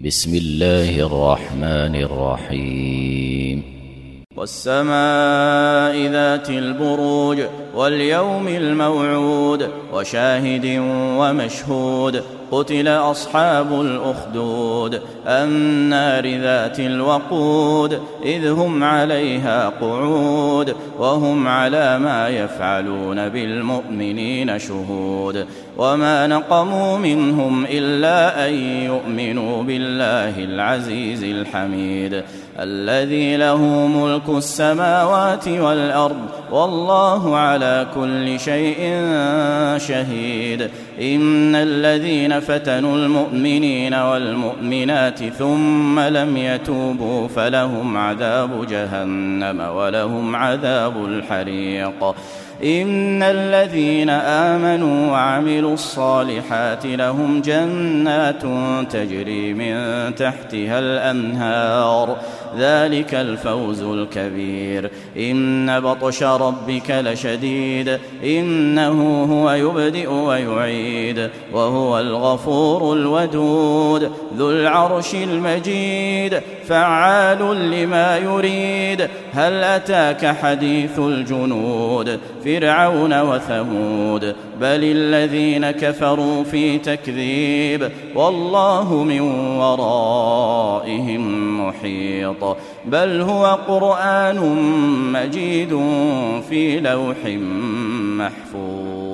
بسم الله الرحمن الرحيم والسماء ذات البروج واليوم الموعود وشاهد ومشهود قتل أصحاب الأخدود النار ذات الوقود إذ هم عليها قعود وهم على ما يفعلون بالمؤمنين شهود وما نقموا منهم إلا أن يؤمنوا بالله العزيز الحميد الذي له ملك السماوات والأرض والله على كل شيء شهيد إن الذين فتنوا المؤمنين والمؤمنات ثم لم يتوبوا فلهم عذاب جهنم ولهم عذاب الحريق إن الذين آمنوا وعملوا الصالحات لهم جنات تجري من تحتها الأنهار ذلك الفوز الكبير إن بطش ربك لشديد إنه هو يبدئ ويعيد وهو الغفور الودود ذو العرش المجيد فعال لما يريد هل أتاك حديث الجنود فرعون وثمود بل الذين كفروا في تكذيب والله من ورائهم محيط بل هو قرآن مجيد في لوح محفوظ.